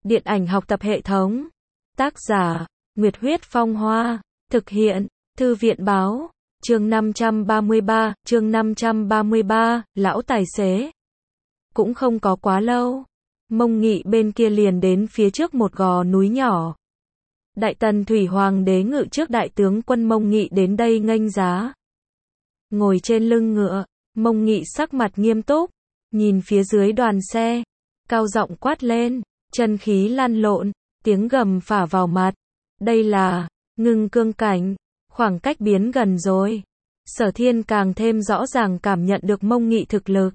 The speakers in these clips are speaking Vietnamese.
Điện ảnh học tập hệ thống. Tác giả, Nguyệt Huyết Phong Hoa. Thực hiện, Thư viện Báo. Chương 533, lão tài xế. Cũng không có quá lâu. Mông Nghị bên kia liền đến phía trước một gò núi nhỏ. Đại tần Thủy Hoàng đế ngự trước đại tướng quân Mông Nghị đến đây nghênh giá. Ngồi trên lưng ngựa, Mông Nghị sắc mặt nghiêm túc, nhìn phía dưới đoàn xe, cao giọng quát lên, chân khí lan lộn, tiếng gầm phả vào mặt. Đây là ngưng cương cảnh, khoảng cách biến gần rồi. Sở Thiên càng thêm rõ ràng cảm nhận được Mông Nghị thực lực.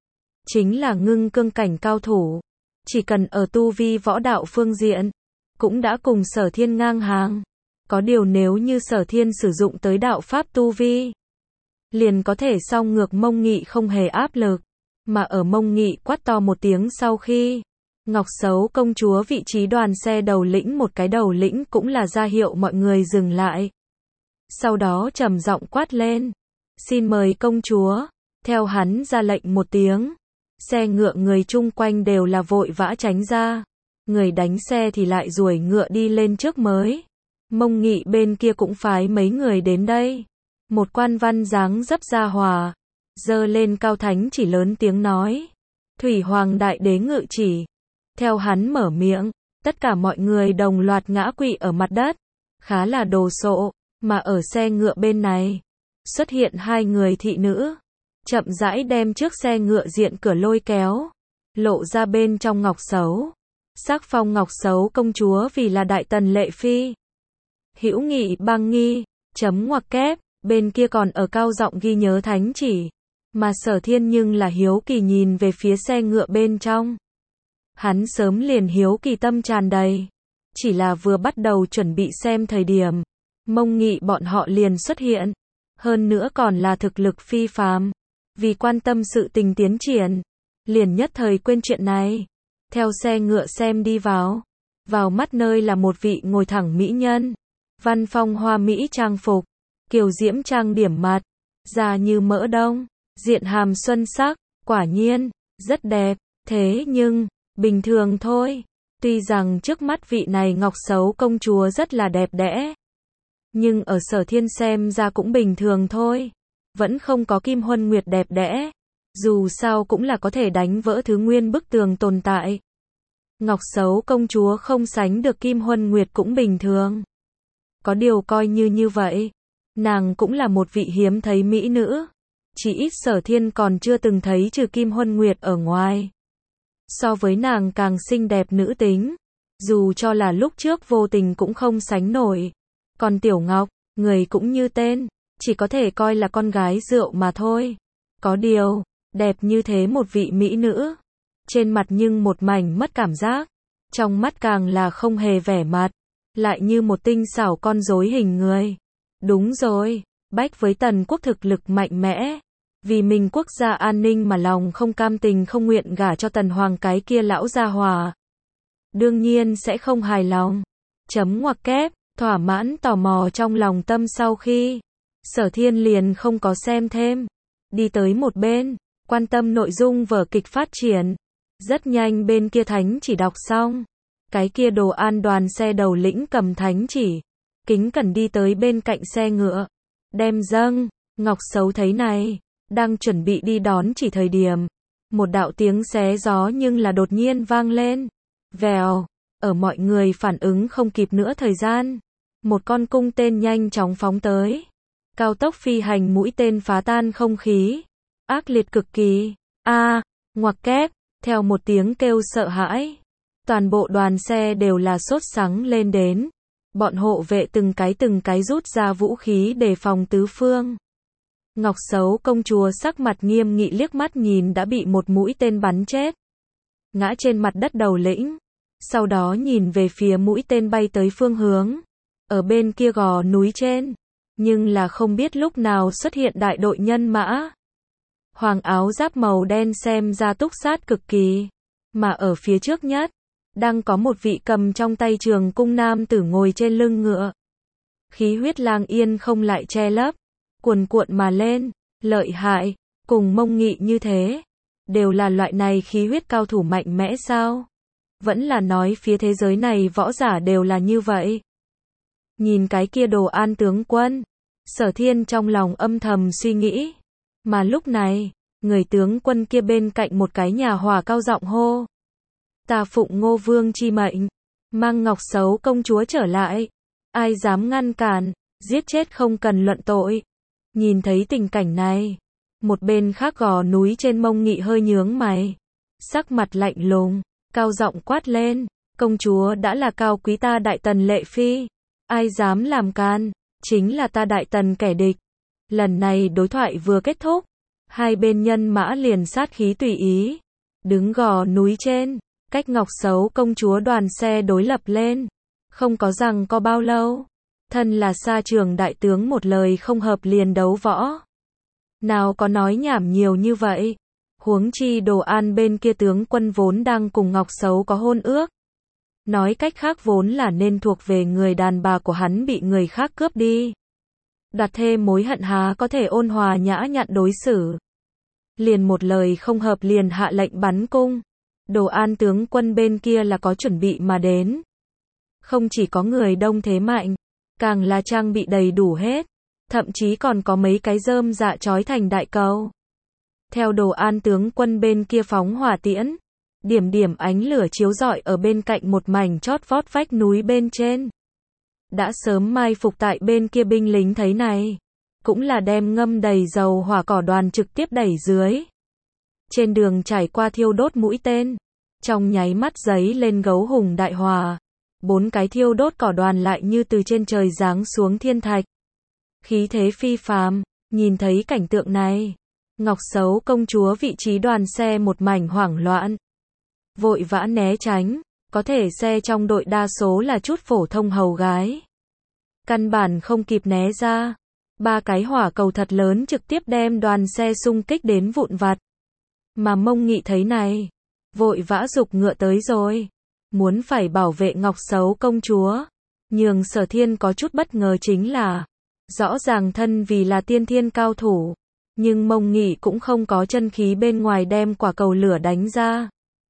Chính là ngưng cương cảnh cao thủ, chỉ cần ở tu vi võ đạo phương diện, cũng đã cùng Sở Thiên ngang hàng. Có điều nếu như Sở Thiên sử dụng tới đạo pháp tu vi, liền có thể song ngược Mông Nghị không hề áp lực. Mà ở Mông Nghị quát to một tiếng sau khi, Ngọc Sấu công chúa vị trí đoàn xe đầu lĩnh một cái đầu lĩnh cũng là ra hiệu mọi người dừng lại. Sau đó trầm giọng quát lên, xin mời công chúa. Theo hắn ra lệnh một tiếng, xe ngựa người chung quanh đều là vội vã tránh ra. Người đánh xe thì lại ruổi ngựa đi lên trước mới. Mông Nghị bên kia cũng phái mấy người đến đây. Một quan văn dáng dấp ra hòa, giơ lên cao thánh chỉ lớn tiếng nói, Thủy Hoàng đại đế ngự chỉ. Theo hắn mở miệng, tất cả mọi người đồng loạt ngã quỵ ở mặt đất, khá là đồ sộ. Mà ở xe ngựa bên này, xuất hiện hai người thị nữ, chậm rãi đem trước xe ngựa diện cửa lôi kéo, lộ ra bên trong Ngọc Sấu. Sắc phong Ngọc Sấu công chúa vì là đại tần lệ phi. Hữu Nghị băng nghi, chấm ngoặc kép, bên kia còn ở cao giọng ghi nhớ thánh chỉ. Mà Sở Thiên nhưng là hiếu kỳ nhìn về phía xe ngựa bên trong. Hắn sớm liền hiếu kỳ tâm tràn đầy. Chỉ là vừa bắt đầu chuẩn bị xem thời điểm, Mông Nghị bọn họ liền xuất hiện. Hơn nữa còn là thực lực phi phàm. Vì quan tâm sự tình tiến triển, liền nhất thời quên chuyện này. Theo xe ngựa xem đi vào. Vào mắt nơi là một vị ngồi thẳng mỹ nhân. Văn phong hoa mỹ trang phục, kiều diễm trang điểm mặt, da như mỡ đông, diện hàm xuân sắc, quả nhiên, rất đẹp. Thế nhưng, bình thường thôi. Tuy rằng trước mắt vị này Ngọc Sấu công chúa rất là đẹp đẽ, nhưng ở Sở Thiên xem ra cũng bình thường thôi. Vẫn không có Kim Huân Nguyệt đẹp đẽ. Dù sao cũng là có thể đánh vỡ thứ nguyên bức tường tồn tại. Ngọc Sấu công chúa không sánh được Kim Huân Nguyệt cũng bình thường. Có điều coi như vậy, nàng cũng là một vị hiếm thấy mỹ nữ. Chỉ ít Sở Thiên còn chưa từng thấy trừ Kim Huân Nguyệt ở ngoài. So với nàng càng xinh đẹp nữ tính, dù cho là lúc trước vô tình cũng không sánh nổi. Còn Tiểu Ngọc, người cũng như tên, chỉ có thể coi là con gái rượu mà thôi. Có điều, đẹp như thế một vị mỹ nữ, trên mặt nhưng một mảnh mất cảm giác, trong mắt càng là không hề vẻ mặt, lại như một tinh xảo con rối hình người. Đúng rồi, Bách với Tần quốc thực lực mạnh mẽ, vì mình quốc gia an ninh mà lòng không cam tình không nguyện gả cho Tần Hoàng cái kia lão gia hỏa. Đương nhiên sẽ không hài lòng. Chấm ngoặc kép, thỏa mãn tò mò trong lòng tâm sau khi, Sở Thiên liền không có xem thêm. Đi tới một bên, quan tâm nội dung vở kịch phát triển. Rất nhanh bên kia thánh chỉ đọc xong. Cái kia Đồ An đoàn xe đầu lĩnh cầm thánh chỉ, kính cẩn đi tới bên cạnh xe ngựa, đem dâng. Ngọc Sấu thấy này, đang chuẩn bị đi đón chỉ thời điểm, một đạo tiếng xé gió nhưng là đột nhiên vang lên. Vèo, ở mọi người phản ứng không kịp nữa thời gian, một con cung tên nhanh chóng phóng tới. Cao tốc phi hành mũi tên phá tan không khí, ác liệt cực kỳ. Ngoặc kép, theo một tiếng kêu sợ hãi, toàn bộ đoàn xe đều là sốt sắng lên đến. Bọn hộ vệ từng cái rút ra vũ khí để phòng tứ phương. Ngọc Sấu công chúa sắc mặt nghiêm nghị liếc mắt nhìn đã bị một mũi tên bắn chết, ngã trên mặt đất đầu lĩnh. Sau đó nhìn về phía mũi tên bay tới phương hướng, ở bên kia gò núi trên, nhưng là không biết lúc nào xuất hiện đại đội nhân mã. Hoàng áo giáp màu đen xem ra túc sát cực kỳ, mà ở phía trước nhất, đang có một vị cầm trong tay trường cung nam tử ngồi trên lưng ngựa. Khí huyết lang yên không lại che lấp, cuồn cuộn mà lên, lợi hại, cùng Mông Nghị như thế, đều là loại này khí huyết cao thủ mạnh mẽ sao? Vẫn là nói phía thế giới này võ giả đều là như vậy. Nhìn cái kia Đồ An tướng quân, Sở Thiên trong lòng âm thầm suy nghĩ. Mà lúc này, người tướng quân kia bên cạnh một cái nhà hỏa cao giọng hô. Ta phụng Ngô Vương chi mệnh, mang Ngọc Sấu công chúa trở lại. Ai dám ngăn cản, giết chết không cần luận tội. Nhìn thấy tình cảnh này, một bên khác Gò Núi trên Mông Nghị hơi nhướng mày, sắc mặt lạnh lùng, cao giọng quát lên, công chúa đã là cao quý ta Đại Tần lệ phi, ai dám làm can, chính là ta Đại Tần kẻ địch. Lần này đối thoại vừa kết thúc, hai bên nhân mã liền sát khí tùy ý, đứng Gò Núi trên, cách Ngọc Sấu công chúa đoàn xe đối lập lên, không có rằng có bao lâu. Thân là Sa Trường đại tướng một lời không hợp liền đấu võ. Nào có nói nhảm nhiều như vậy. Huống chi Đồ An bên kia tướng quân vốn đang cùng Ngọc Sấu có hôn ước. Nói cách khác vốn là nên thuộc về người đàn bà của hắn bị người khác cướp đi. Đoạt thê mối hận há có thể ôn hòa nhã nhặn đối xử. Liền một lời không hợp liền hạ lệnh bắn cung. Đồ An tướng quân bên kia là có chuẩn bị mà đến. Không chỉ có người đông thế mạnh, càng là trang bị đầy đủ hết, thậm chí còn có mấy cái rơm dạ trói thành đại cầu. Theo Đồ An tướng quân bên kia phóng hỏa tiễn, điểm điểm ánh lửa chiếu rọi ở bên cạnh một mảnh chót vót vách núi bên trên. Đã sớm mai phục tại bên kia binh lính thấy này, cũng là đem ngâm đầy dầu hỏa cỏ đoàn trực tiếp đẩy dưới. Trên đường trải qua thiêu đốt mũi tên, trong nháy mắt giấy lên gấu hùng đại hỏa. 4 cái thiêu đốt cỏ đoàn lại như từ trên trời giáng xuống thiên thạch. Khí thế phi phàm, nhìn thấy cảnh tượng này, Ngọc Sấu công chúa vị trí đoàn xe một mảnh hoảng loạn. Vội vã né tránh, có thể xe trong đội đa số là chút phổ thông hầu gái. Căn bản không kịp né ra. 3 cái hỏa cầu thật lớn trực tiếp đem đoàn xe xung kích đến vụn vặt. Mà Mông Nghị thấy này, vội vã giục ngựa tới rồi. Muốn phải bảo vệ Ngọc Sấu công chúa. Nhưng Sở Thiên có chút bất ngờ chính là, rõ ràng thân vì là tiên thiên cao thủ, nhưng Mông Nghị cũng không có chân khí bên ngoài đem quả cầu lửa đánh ra,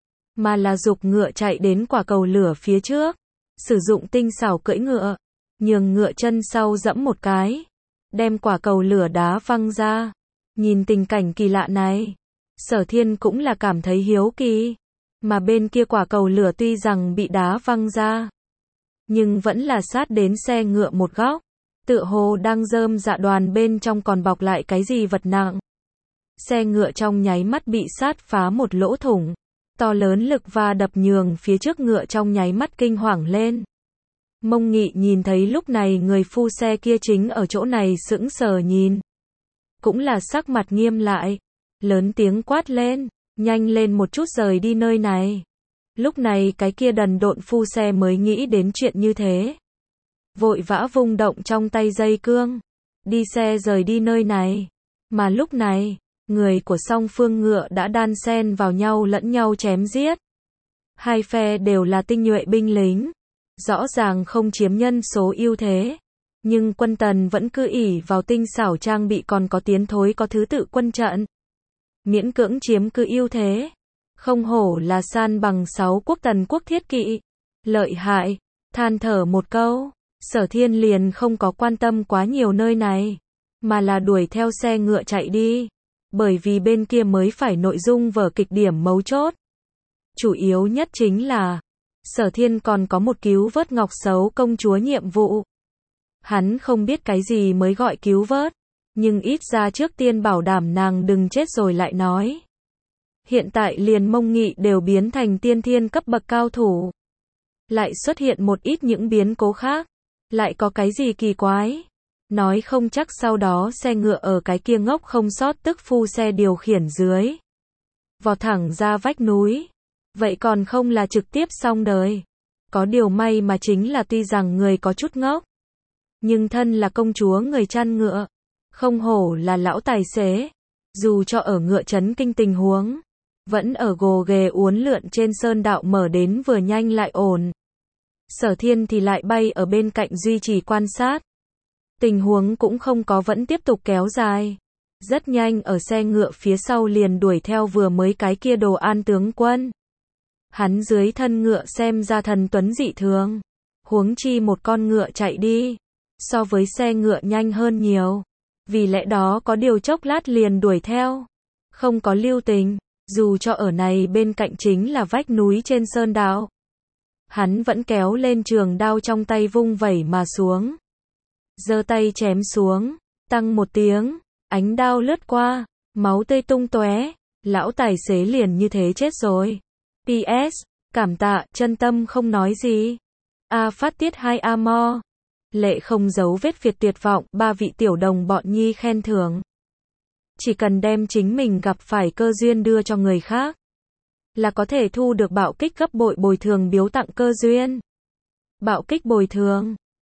mà là giục ngựa chạy đến quả cầu lửa phía trước, sử dụng tinh xảo cưỡi ngựa, nhường ngựa chân sau dẫm một cái, đem quả cầu lửa đá văng ra. Nhìn tình cảnh kỳ lạ này, Sở Thiên cũng là cảm thấy hiếu kỳ. Mà bên kia quả cầu lửa tuy rằng bị đá văng ra, nhưng vẫn là sát đến xe ngựa một góc, tựa hồ đang rơm dạ đoàn bên trong còn bọc lại cái gì vật nặng. Xe ngựa trong nháy mắt bị sát phá một lỗ thủng, to lớn lực va đập nhường phía trước ngựa trong nháy mắt kinh hoàng lên. Mông Nghị nhìn thấy lúc này người phu xe kia chính ở chỗ này sững sờ nhìn, cũng là sắc mặt nghiêm lại, lớn tiếng quát lên. Nhanh lên một chút rời đi nơi này. Lúc này cái kia đần độn phu xe mới nghĩ đến chuyện như thế. Vội vã vung động trong tay dây cương. Đi xe rời đi nơi này. Mà lúc này, người của song phương ngựa đã đan xen vào nhau lẫn nhau chém giết. Hai phe đều là tinh nhuệ binh lính. Rõ ràng không chiếm nhân số ưu thế. Nhưng quân Tần vẫn cứ ỷ vào tinh xảo trang bị còn có tiến thối có thứ tự quân trận. Miễn cưỡng chiếm cứ ưu thế. Không hổ là san bằng 6 quốc Tần quốc thiết kỵ. Lợi hại, than thở một câu, Sở Thiên liền không có quan tâm quá nhiều nơi này, mà là đuổi theo xe ngựa chạy đi. Bởi vì bên kia mới phải nội dung vở kịch điểm mấu chốt. Chủ yếu nhất chính là, Sở Thiên còn có một cứu vớt Ngọc Sấu công chúa nhiệm vụ. Hắn không biết cái gì mới gọi cứu vớt. Nhưng ít ra trước tiên bảo đảm nàng đừng chết rồi lại nói. Hiện tại liền Mông Nghị đều biến thành tiên thiên cấp bậc cao thủ. Lại xuất hiện một ít những biến cố khác. Lại có cái gì kỳ quái. Nói không chắc sau đó xe ngựa ở cái kia ngốc không sót tức phu xe điều khiển dưới. Vọt thẳng ra vách núi. Vậy còn không là trực tiếp xong đời. Có điều may mà chính là tuy rằng người có chút ngốc. Nhưng thân là công chúa người chăn ngựa. Không hổ là lão tài xế, dù cho ở ngựa chấn kinh tình huống, vẫn ở gồ ghề uốn lượn trên sơn đạo mở đến vừa nhanh lại ổn. Sở Thiên thì lại bay ở bên cạnh duy trì quan sát. Tình huống cũng không có vẫn tiếp tục kéo dài. Rất nhanh ở xe ngựa phía sau liền đuổi theo vừa mới cái kia Đồ An tướng quân. Hắn dưới thân ngựa xem ra thần tuấn dị thường. Huống chi một con ngựa chạy đi, so với xe ngựa nhanh hơn nhiều. Vì lẽ đó có điều chốc lát liền đuổi theo. Không có lưu tình, dù cho ở này bên cạnh chính là vách núi trên sơn đạo. Hắn vẫn kéo lên trường đao trong tay vung vẩy mà xuống. Giơ tay chém xuống, tăng một tiếng, ánh đao lướt qua, máu tươi tung tóe, lão tài xế liền như thế chết rồi. PS, cảm tạ, chân tâm không nói gì. A phát tiết 2 amo. Lệ không giấu vết Việt tuyệt vọng, 3 vị tiểu đồng bọn nhi khen thưởng. Chỉ cần đem chính mình gặp phải cơ duyên đưa cho người khác, là có thể thu được bạo kích gấp bội bồi thường biếu tặng cơ duyên. Bạo kích bồi thường.